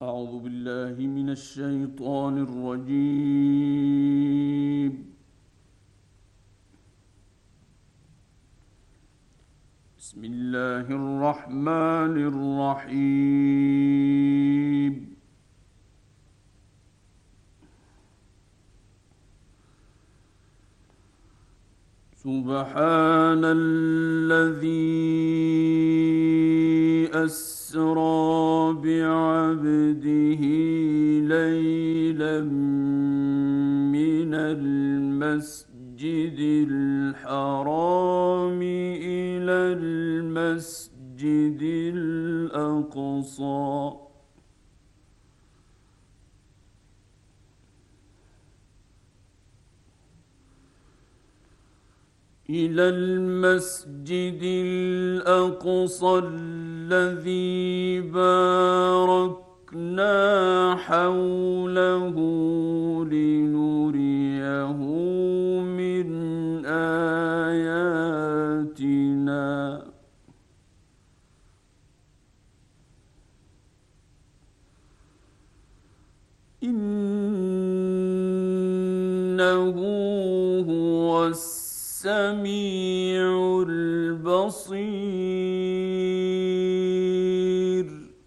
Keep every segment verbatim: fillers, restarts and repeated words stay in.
أعوذ بالله من الشيطان الرجيم. بسم الله الرحمن الرحيم. سبحان الذي أسرى بعبده ليلا من المسجد الحرام إلى المسجد الأقصى إلى المسجد الأقصى الذي باركنا حوله لنريه من آياتنا إنه هو السميع البصير.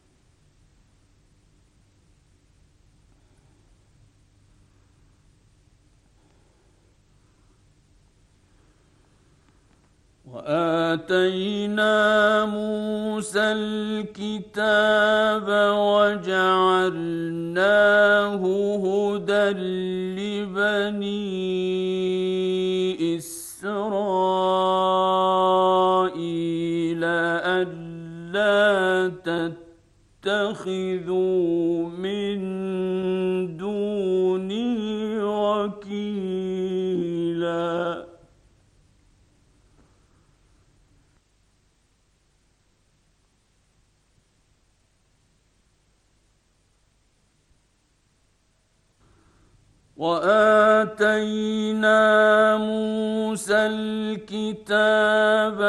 وآتينا موسى الكتاب وجعلناه هدى لبني إسرائيل ألا تتخذوا من دوني وكيلا. وآتينا موسى الكتاب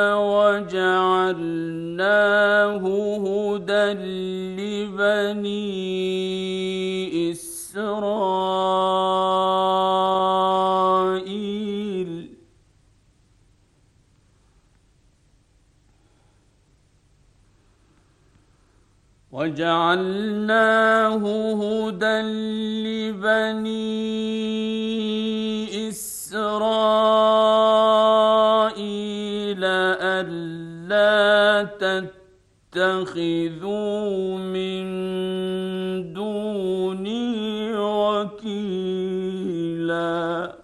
وجعلناه هدى لبني إسرائيل وجعلناه هدى لبني إسرائيل ألا تتخذوا من دوني وكيلا.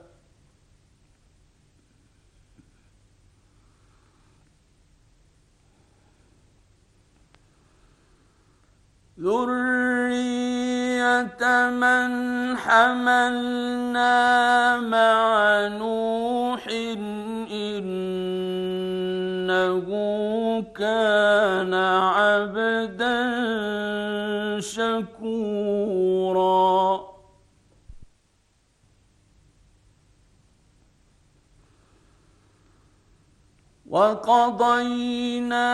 ذرية من حملنا مع نوح إنه كان عبدا شكورا. وقضينا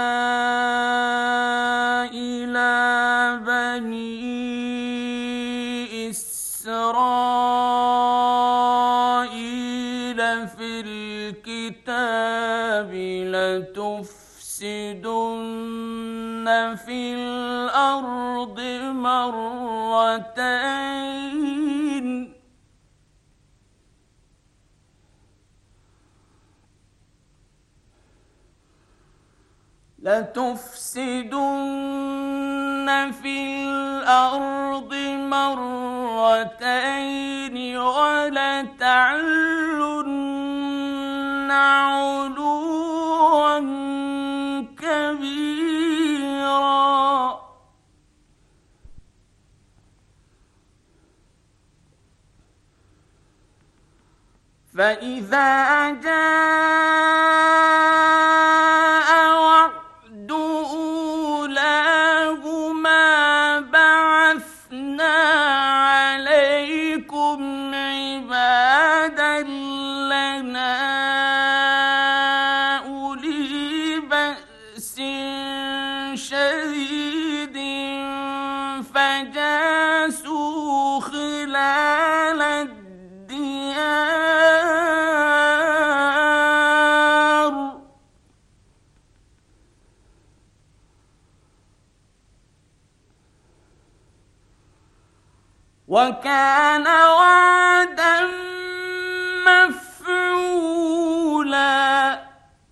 إلى بني إسرائيل في الكتاب لتفسدن في الأرض مرتين لتفسدن في الأرض مرتين ولتعلن علوا كبيرا. فإذا جاء وعد أولاهما بعثنا عليكم عبادا لنا أولي بأس شديد فجاسوا خلال الديار وكان وعدا مفعولا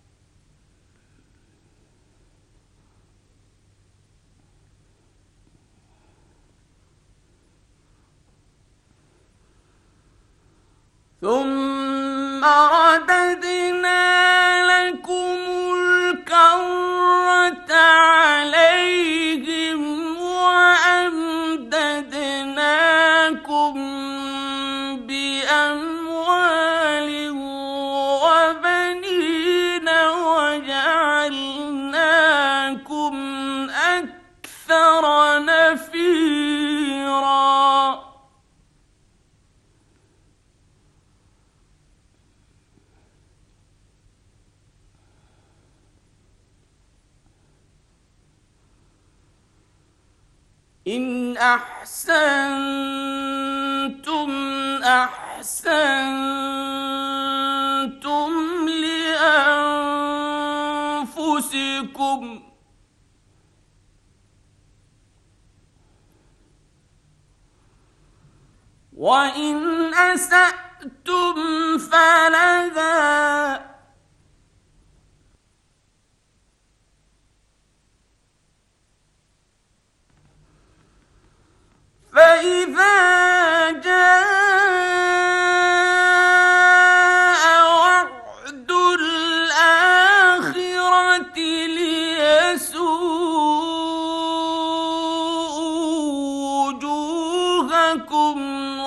ثم رددنا لكم الكرة عليهم وأمددناكم بأموال وبنين وجعلناكم أكثر نفيرا إن أحسنتم أحسنتم لأنفسكم وإن أسأتم فلها فإذا جاء وعد الآخرة ليسوءوا وجوهكم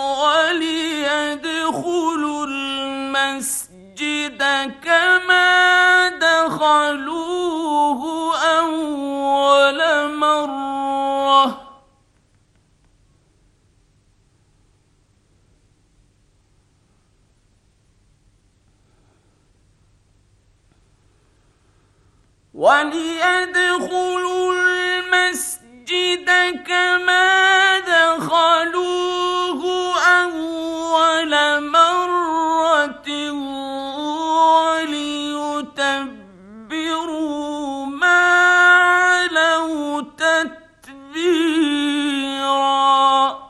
وليدخلوا المسجد كما دخلوه أول مرة وليدخلوا المسجد كما دخلوه أول مرة وليتبروا ما علوا تتبيرا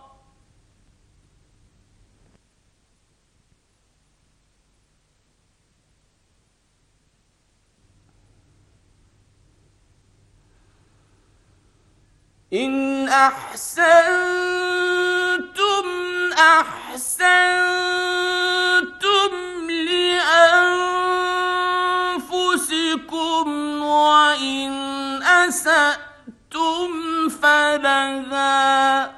إن أحسنتم أحسنتم لأنفسكم وإن أسأتم فلها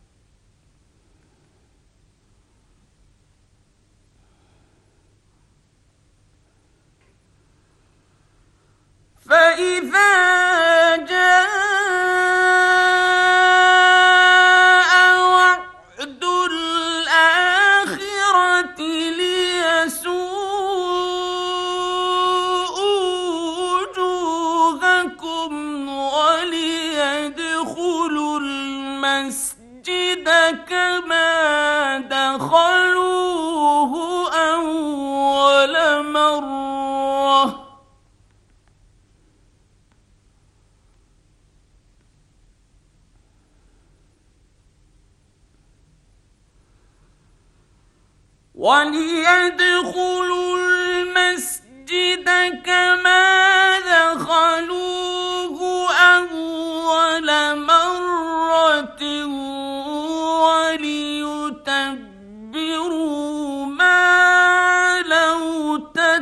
فإذا جاء وعد الآخرة ليسوءوا وجوهكم وليدخلوا المسجد كما دخلوه أول مرة وليدخلوا المسجد كما دخلوه أول مرة وليتبروا ما علوا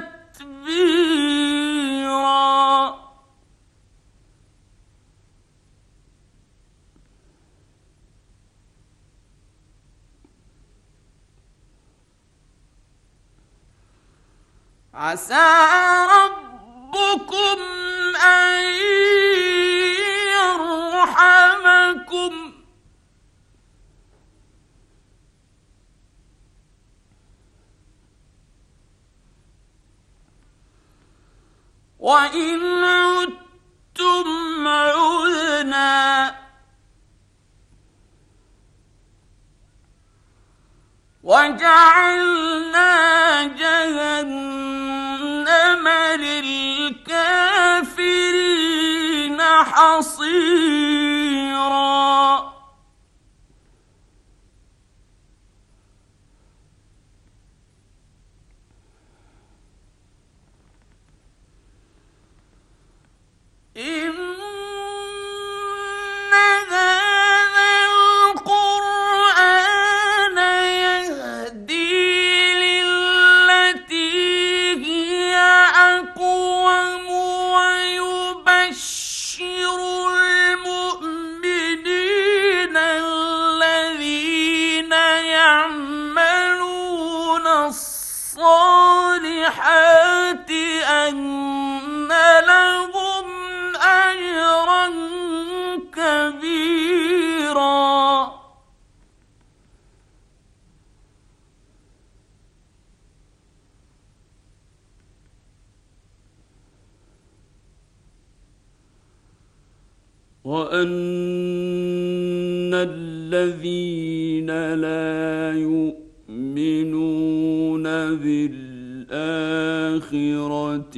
تتبيرا عسى ربكم أن يرحمكم وإن عدتم عدنا وجعلنا جهنم للكافرين حصيرا إن هذا القرآن يهدي للتي هي أقوم ويبشر المؤمنين الذين يعملون الصالحات أن لهم أجرا كبيرا وأن الذين لا يؤمنون بالآخرة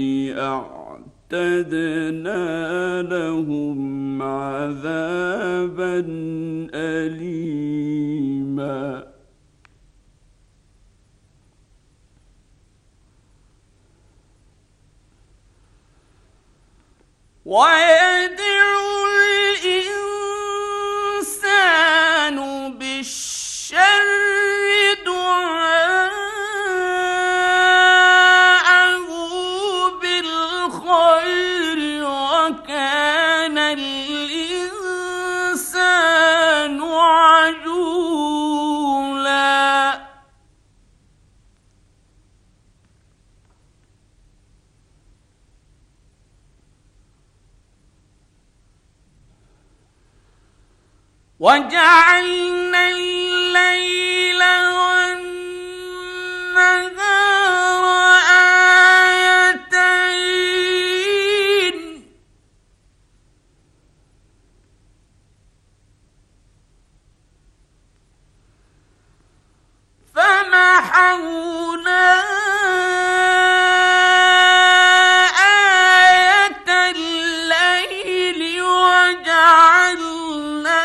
أعتدنا لهم عذابا أليما ويدعو الإنسان بالشر دعاءه بالخير وكان الإنسان عجولا وجعلنا الليل والنهار آيتين فمحونا آية الليل وجعلنا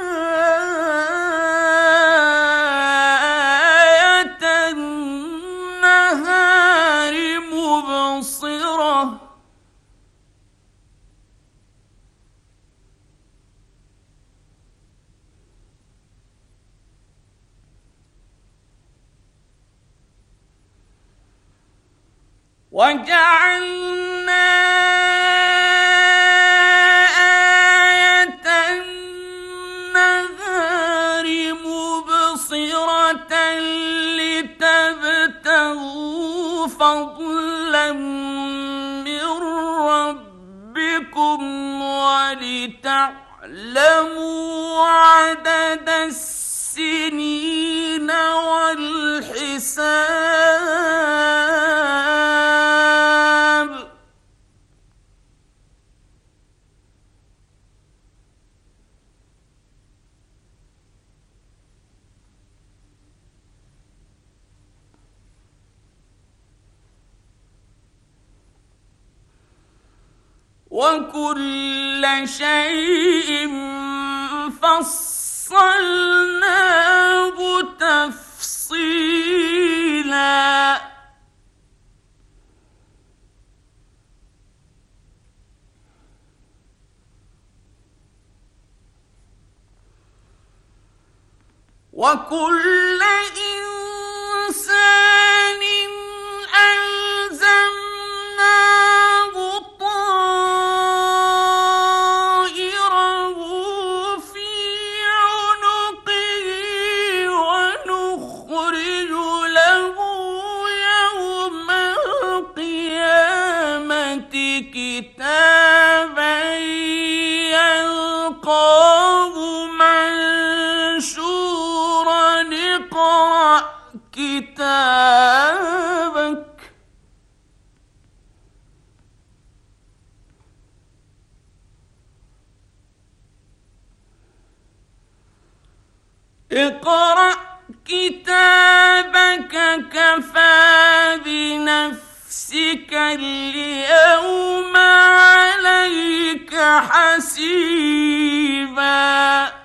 وجعلنا آية النهار مبصرة لتبتغوا فضلا من ربكم ولتعلموا عدد السنين والحساب وكل شيء فصلناه تفصيلا وكل إنسان ألزمناه طائره في عنقه ونخرج له يوم القيامة كتابا يلقاه منشورا اقرأ كتابك اقرأ كتابك إنك كفى بنفسك اليوم عليك حسيبا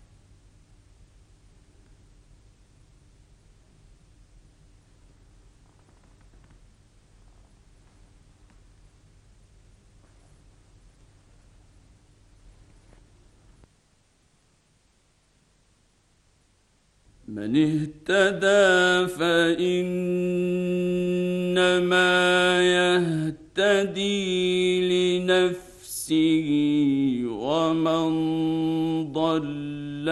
من اهتدى فإنما يهتدي لنفسه ومن ضل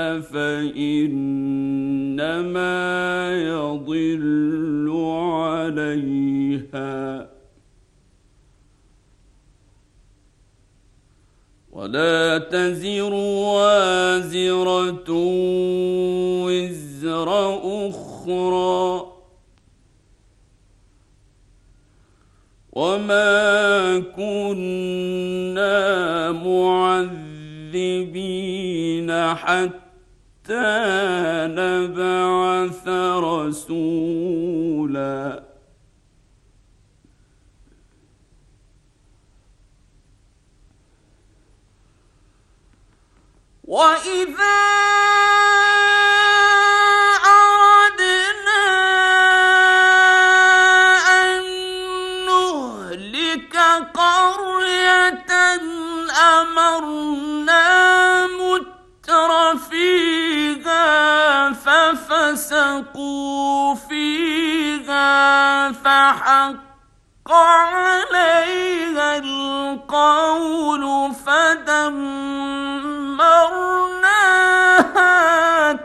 فإنما يضل عليها ولا تزر وازرة وزر أخرى وما كنا معذبين حتى نبعث رسولا وإذا أردنا أن نهلك قرية أمرنا متر فيها ففسقوا فيها فحق عليها القول فدمرناها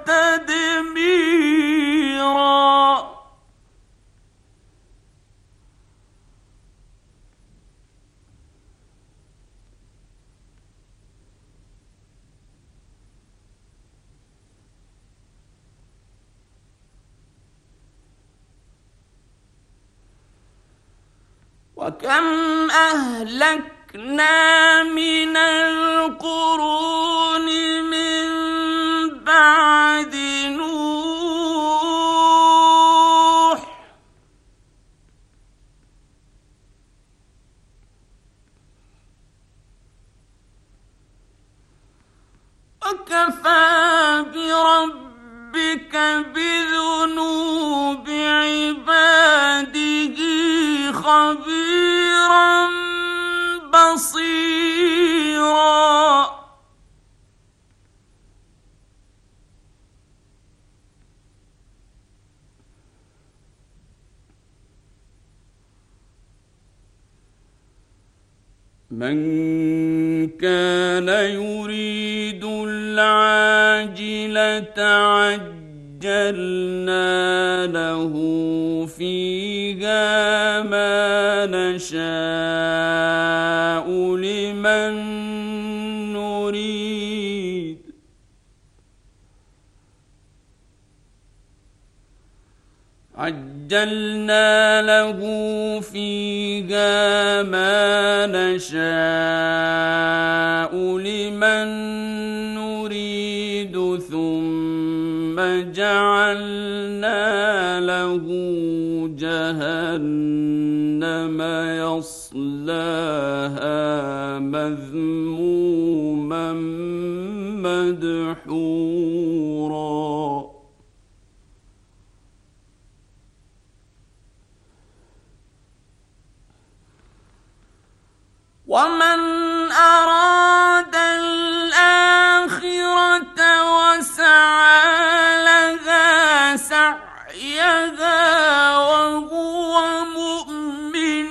تدميرا وكم أهلكنا من القرون من بعد نوح وكفى بربك بذنوب عباده خبيرا بصيرا من كان يريد العاجلة عجلنا له فيها ما نشاء لمن نريد عجلنا له فيها ما نشاء لمن نريد ثم جعلنا له جهنم يصلاها مذموما مدحورا ومن أراد الآخرة وسعى لها سعيها وهو مؤمن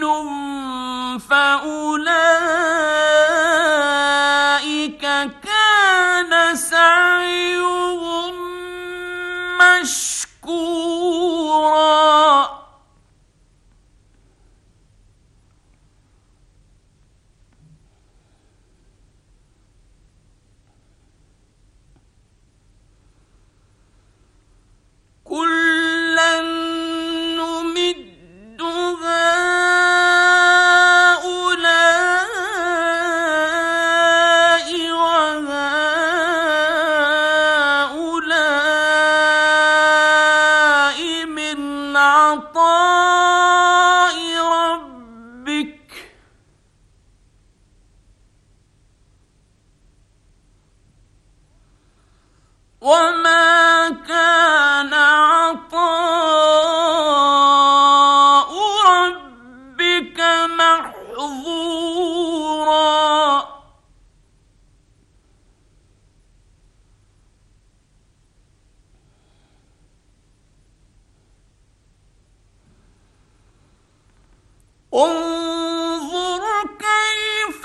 فأولئك كان سعيهم مشكورا كلا نمد هؤلاء وهؤلاء وما كان عطاء ربك محظورا انظر كيف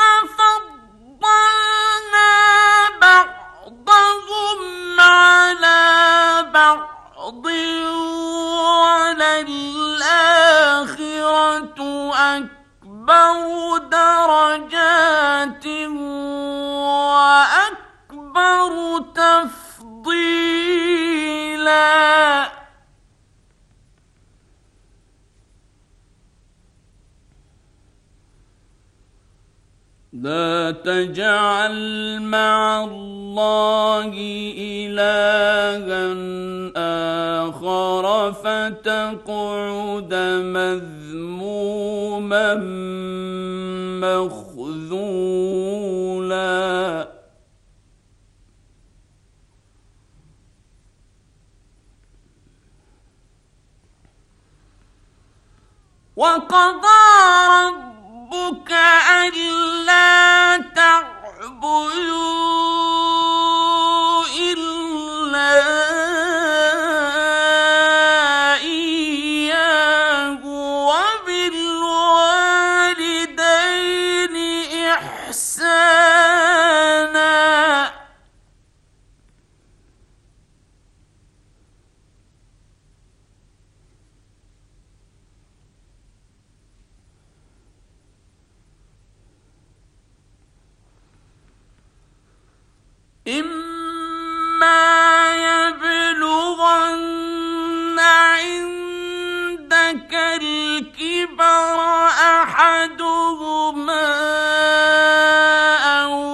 فضلنا بعضهم على بعض وللآخرة أكبر درجات وأكبر تفضيلا لا تجعل مع الله إلها آخر فتقعد مذموما مخذولا وقضى ربك ألا تعبدوا إلا إياه وبالوالدين إحسانا إما يبلغن عندك الكبر أحدهما أو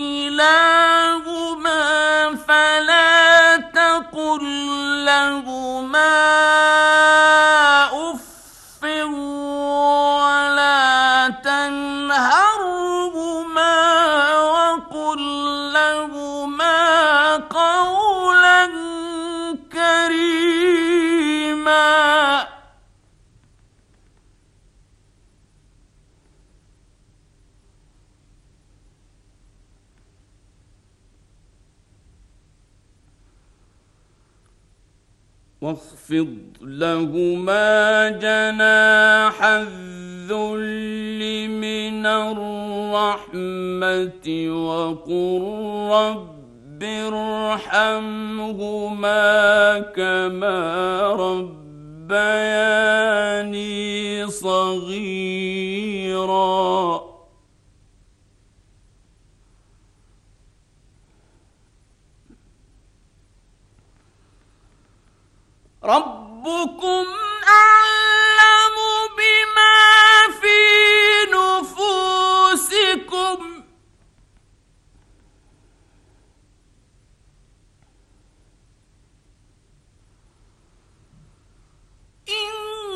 كلاهما فلا تقل لهما أف ولا تنهرهما وقل لهما قولا كريما واخفض لهما جناح الذل من الرحمة وقل رب ارحمهما كما ربياني صغيرا ربكم أعلم بما في نفوسكم إن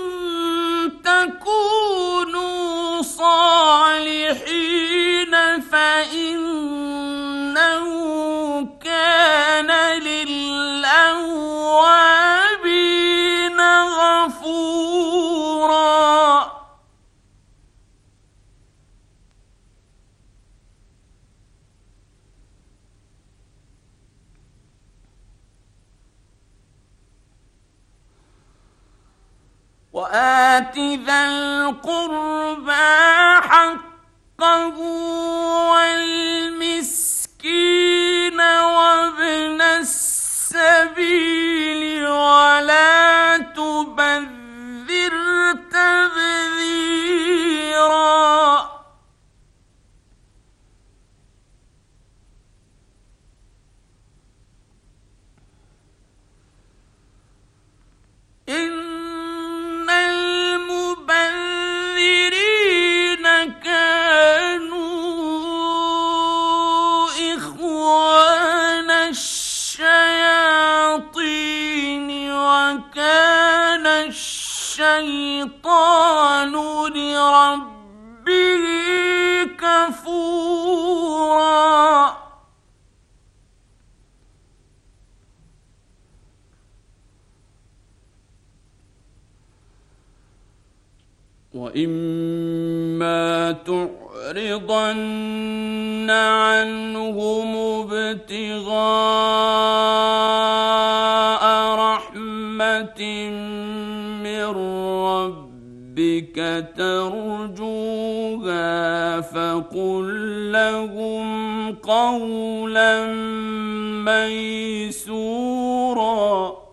تكونوا صالحين فإنه كان للأوابين غفورا وآت ذا القربى حقه والمسكين وابن السبيل ولا تبذر تبذيرا إن المبذرين كانوا إخوان الشياطين وكان الشيطان لربه كفورا وإما تعرضن عنهم ابتغاء رحمة من ربك ترجوها فقل لهم قولا ميسورا.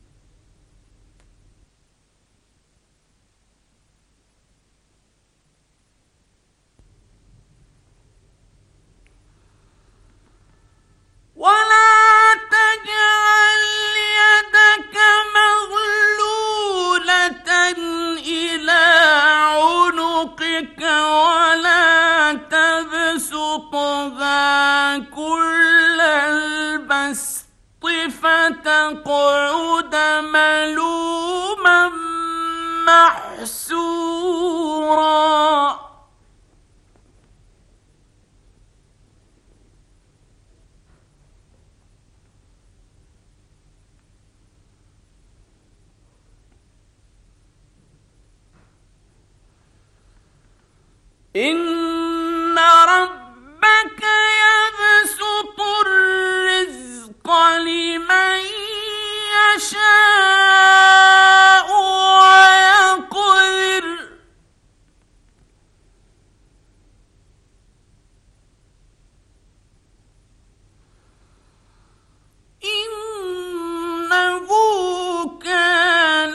ولا تجعل يدك مغلولة إلى عنقك ولا تبسطها كل البسط فتقعد ملوما محسورا. إن ربك يبسط الرزق لمن يشاء ويقدر إنه كان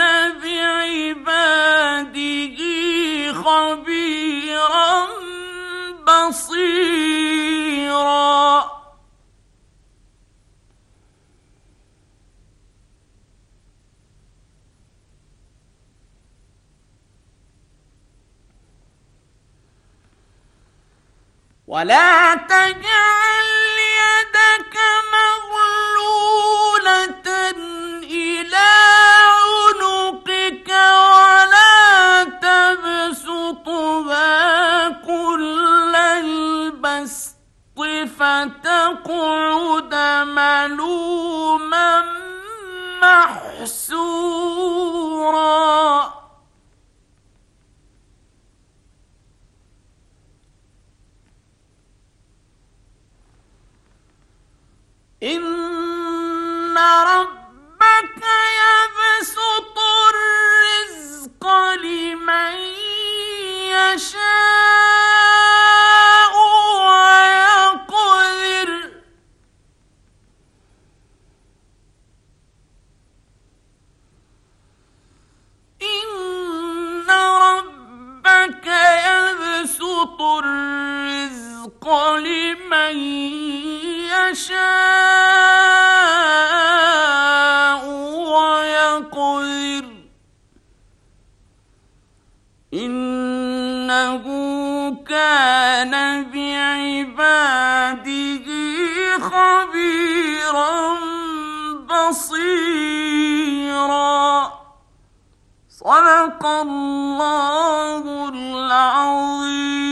بعباده خبيرا بصيرا. ولا تجعل يدك مغلولة إلى عنقك ولا تبسطها كل البسط فتقعد ملوما محسورا. إن ربك يبسط الرزق لمن يشاء ويقدر إن ربك يبسط الرزق لمن يشاء ويقدر إنه كان بعباده خبيرا بصيرا. صدق الله العظيم.